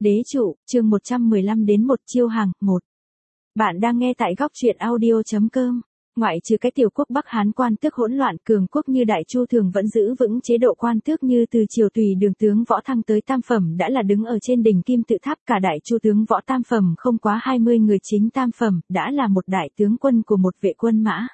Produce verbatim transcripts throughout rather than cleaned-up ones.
Đế trụ, chương một trăm mười lăm đến một chiêu hàng, một. Bạn đang nghe tại góc truyện audio chấm com. Ngoại trừ cái tiểu quốc Bắc Hán quan tước hỗn loạn, cường quốc như Đại Chu thường vẫn giữ vững chế độ quan tước như từ triều tùy đường tướng Võ Thăng tới tam phẩm đã là đứng ở trên đỉnh kim tự tháp. Cả Đại Chu tướng Võ tam phẩm không quá hai mươi người, chính tam phẩm đã là một đại tướng quân của một vệ quân mã.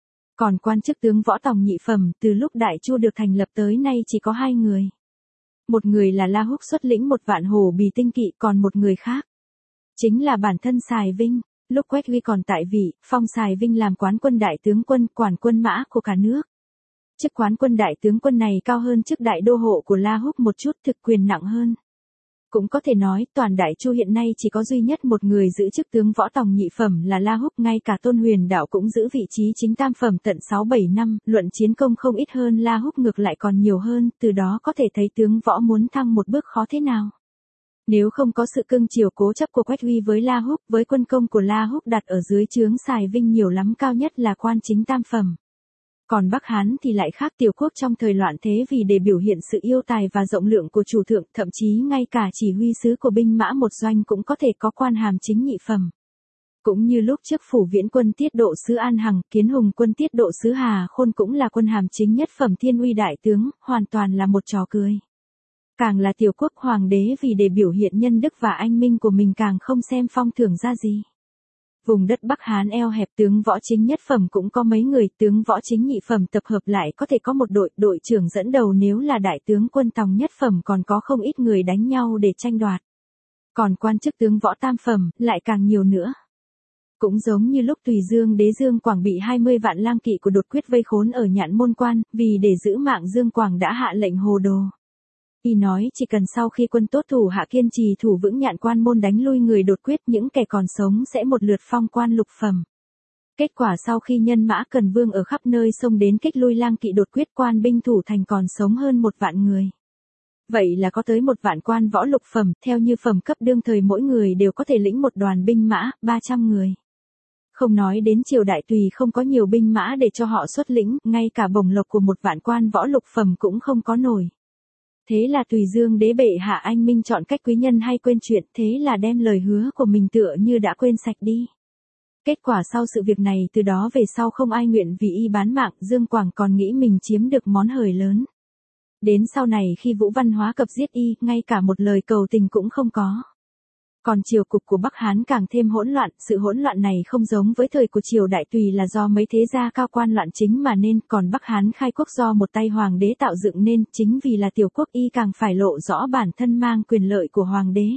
Còn quan chức tướng Võ tòng nhị phẩm từ lúc Đại Chu được thành lập tới nay chỉ có hai người. Một người là La Húc xuất lĩnh một vạn hổ bì tinh kỵ, còn một người khác chính là bản thân Sài Vinh. Lúc Quách Huy còn tại vị, phong Sài Vinh làm quán quân đại tướng quân, quản quân mã của cả nước. Chức quán quân đại tướng quân này cao hơn chức đại đô hộ của La Húc một chút, thực quyền nặng hơn. Cũng có thể nói, toàn Đại Chu hiện nay chỉ có duy nhất một người giữ chức tướng Võ tòng nhị phẩm là La Húc, ngay cả Tôn Huyền Đạo cũng giữ vị trí chính tam phẩm tận sáu bảy năm, luận chiến công không ít hơn La Húc, ngược lại còn nhiều hơn, từ đó có thể thấy tướng Võ muốn thăng một bước khó thế nào. Nếu không có sự cưng chiều cố chấp của Quách Huy với La Húc, với quân công của La Húc đặt ở dưới trướng Sài Vinh nhiều lắm, cao nhất là quan chính tam phẩm. Còn Bắc Hán thì lại khác, tiểu quốc trong thời loạn thế vì để biểu hiện sự yêu tài và rộng lượng của chủ thượng, thậm chí ngay cả chỉ huy sứ của binh mã một doanh cũng có thể có quan hàm chính nhị phẩm. Cũng như lúc trước Phủ Viễn quân tiết độ sứ An Hằng, Kiến Hùng quân tiết độ sứ Hà Khôn cũng là quân hàm chính nhất phẩm thiên uy đại tướng, hoàn toàn là một trò cười. Càng là tiểu quốc hoàng đế vì để biểu hiện nhân đức và anh minh của mình càng không xem phong thưởng ra gì. Vùng đất Bắc Hán eo hẹp, tướng võ chính nhất phẩm cũng có mấy người, tướng võ chính nhị phẩm tập hợp lại có thể có một đội, đội trưởng dẫn đầu nếu là đại tướng quân tòng nhất phẩm còn có không ít người đánh nhau để tranh đoạt. Còn quan chức tướng võ tam phẩm lại càng nhiều nữa. Cũng giống như lúc Tùy Dương đế Dương Quảng bị hai mươi vạn lang kỵ của đột quyết vây khốn ở Nhạn Môn Quan, vì để giữ mạng Dương Quảng đã hạ lệnh hồ đồ. Y nói chỉ cần sau khi quân tốt thủ hạ kiên trì thủ vững Nhạn Quan môn đánh lui người đột quyết, những kẻ còn sống sẽ một lượt phong quan lục phẩm. Kết quả sau khi nhân mã Cần Vương ở khắp nơi xông đến kích lui lang kỵ đột quyết, quan binh thủ thành còn sống hơn một vạn người. Vậy là có tới một vạn quan võ lục phẩm, theo như phẩm cấp đương thời mỗi người đều có thể lĩnh một đoàn binh mã, ba trăm người. Không nói đến triều đại Tùy không có nhiều binh mã để cho họ xuất lĩnh, ngay cả bổng lộc của một vạn quan võ lục phẩm cũng không có nổi. Thế là Tùy Dương đế bệ hạ anh minh chọn cách quý nhân hay quên chuyện, thế là đem lời hứa của mình tựa như đã quên sạch đi. Kết quả sau sự việc này, từ đó về sau không ai nguyện vì y bán mạng, Dương Quảng còn nghĩ mình chiếm được món hời lớn. Đến sau này khi Vũ Văn Hóa cập giết y, ngay cả một lời cầu tình cũng không có. Còn triều cục của Bắc Hán càng thêm hỗn loạn, sự hỗn loạn này không giống với thời của triều đại Tùy là do mấy thế gia cao quan loạn chính mà nên, còn Bắc Hán khai quốc do một tay hoàng đế tạo dựng nên, chính vì là tiểu quốc y càng phải lộ rõ bản thân mang quyền lợi của hoàng đế.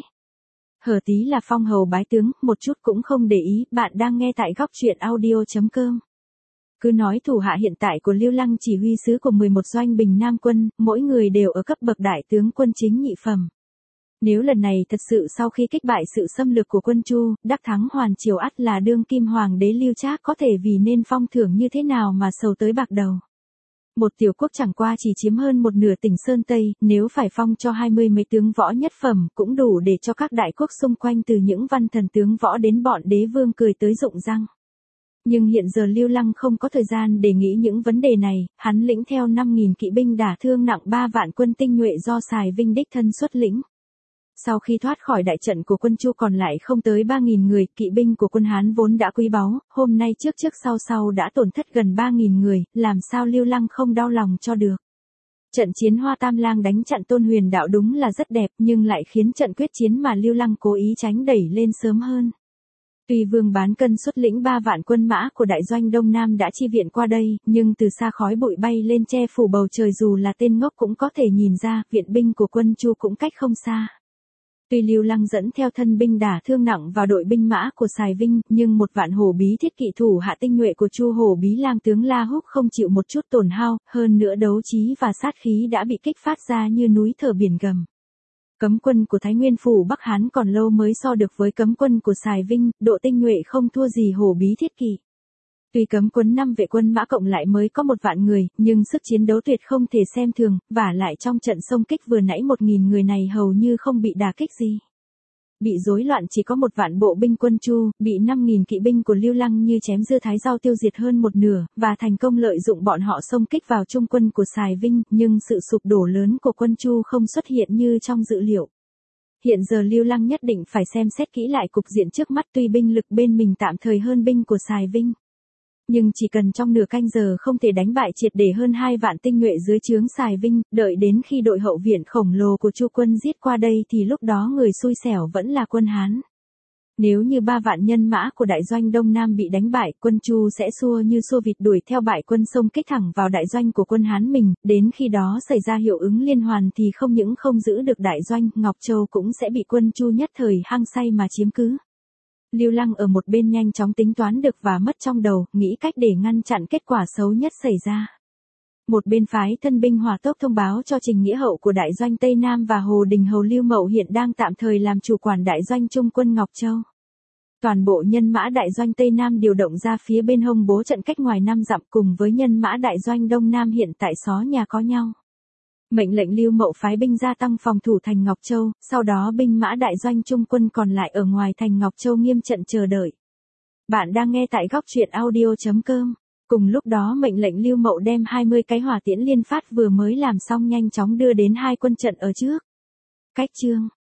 Hở tí là phong hầu bái tướng, một chút cũng không để ý. Bạn đang nghe tại góc truyện audio chấm com. Cứ nói thủ hạ hiện tại của Lưu Lăng chỉ huy sứ của mười một doanh Bình Nam quân, mỗi người đều ở cấp bậc đại tướng quân chính nhị phẩm. Nếu lần này thật sự sau khi kích bại sự xâm lược của quân Chu, đắc thắng hoàn triều, ắt là đương kim hoàng đế Lưu Trác có thể vì nên phong thưởng như thế nào mà sầu tới bạc đầu. Một tiểu quốc chẳng qua chỉ chiếm hơn một nửa tỉnh Sơn Tây, nếu phải phong cho hai mươi mấy tướng võ nhất phẩm cũng đủ để cho các đại quốc xung quanh từ những văn thần tướng võ đến bọn đế vương cười tới rụng răng. Nhưng hiện giờ Lưu Lăng không có thời gian để nghĩ những vấn đề này, hắn lĩnh theo năm nghìn kỵ binh đả thương nặng ba vạn quân tinh nhuệ do Sài Vinh đích thân xuất lĩnh. Sau khi thoát khỏi đại trận của quân Chu còn lại không tới ba nghìn người, kỵ binh của quân Hán vốn đã quý báu, hôm nay trước trước sau sau đã tổn thất gần ba nghìn người, làm sao Lưu Lăng không đau lòng cho được. Trận chiến Hoa Tam Lang đánh chặn Tôn Huyền Đạo đúng là rất đẹp, nhưng lại khiến trận quyết chiến mà Lưu Lăng cố ý tránh đẩy lên sớm hơn. Tuy Vương Bán Cân xuất lĩnh ba vạn quân mã của đại doanh Đông Nam đã chi viện qua đây, nhưng từ xa khói bụi bay lên che phủ bầu trời, dù là tên ngốc cũng có thể nhìn ra, viện binh của quân Chu cũng cách không xa. Tuy Lưu Lăng dẫn theo thân binh đả thương nặng vào đội binh mã của Sài Vinh, nhưng một vạn hổ bí thiết kỵ thủ hạ tinh nhuệ của Chu hổ bí lang tướng La Húc không chịu một chút tổn hao, hơn nữa đấu trí và sát khí đã bị kích phát ra như núi thở biển gầm. Cấm quân của Thái Nguyên phủ Bắc Hán còn lâu mới so được với cấm quân của Sài Vinh, độ tinh nhuệ không thua gì hổ bí thiết kỵ. Tuy cấm quân năm vệ quân mã cộng lại mới có một vạn người, nhưng sức chiến đấu tuyệt không thể xem thường, vả lại trong trận xông kích vừa nãy một nghìn người này hầu như không bị đả kích gì. Bị rối loạn chỉ có một vạn bộ binh quân Chu, bị năm nghìn kỵ binh của Lưu Lăng như chém dưa thái rau tiêu diệt hơn một nửa, và thành công lợi dụng bọn họ xông kích vào trung quân của Sài Vinh, nhưng sự sụp đổ lớn của quân Chu không xuất hiện như trong dự liệu. Hiện giờ Lưu Lăng nhất định phải xem xét kỹ lại cục diện trước mắt, tuy binh lực bên mình tạm thời hơn binh của Sài Vinh. Nhưng chỉ cần trong nửa canh giờ không thể đánh bại triệt để hơn hai vạn tinh nhuệ dưới trướng Sài Vinh, đợi đến khi đội hậu viện khổng lồ của Chu quân giết qua đây thì lúc đó người xui xẻo vẫn là quân Hán. Nếu như ba vạn nhân mã của đại doanh Đông Nam bị đánh bại, quân Chu sẽ xua như xua vịt đuổi theo bại quân xông kích thẳng vào đại doanh của quân Hán mình, đến khi đó xảy ra hiệu ứng liên hoàn thì không những không giữ được đại doanh, Ngọc Châu cũng sẽ bị quân Chu nhất thời hăng say mà chiếm cứ. Lưu Lăng ở một bên nhanh chóng tính toán được và mất trong đầu, nghĩ cách để ngăn chặn kết quả xấu nhất xảy ra. Một bên phái thân binh hỏa tốc thông báo cho Trình Nghĩa Hậu của đại doanh Tây Nam và Hồ Đình Hầu Lưu Mậu hiện đang tạm thời làm chủ quản đại doanh Trung quân Ngọc Châu. Toàn bộ nhân mã đại doanh Tây Nam điều động ra phía bên hông bố trận cách ngoài năm dặm cùng với nhân mã đại doanh Đông Nam hiện tại xó nhà có nhau. Mệnh lệnh Lưu Mậu phái binh gia tăng phòng thủ thành Ngọc Châu, sau đó binh mã đại doanh Trung quân còn lại ở ngoài thành Ngọc Châu nghiêm trận chờ đợi. Bạn đang nghe tại góc truyện audio chấm com. Cùng lúc đó mệnh lệnh Lưu Mậu đem hai mươi cái hỏa tiễn liên phát vừa mới làm xong nhanh chóng đưa đến hai quân trận ở trước. Cách chương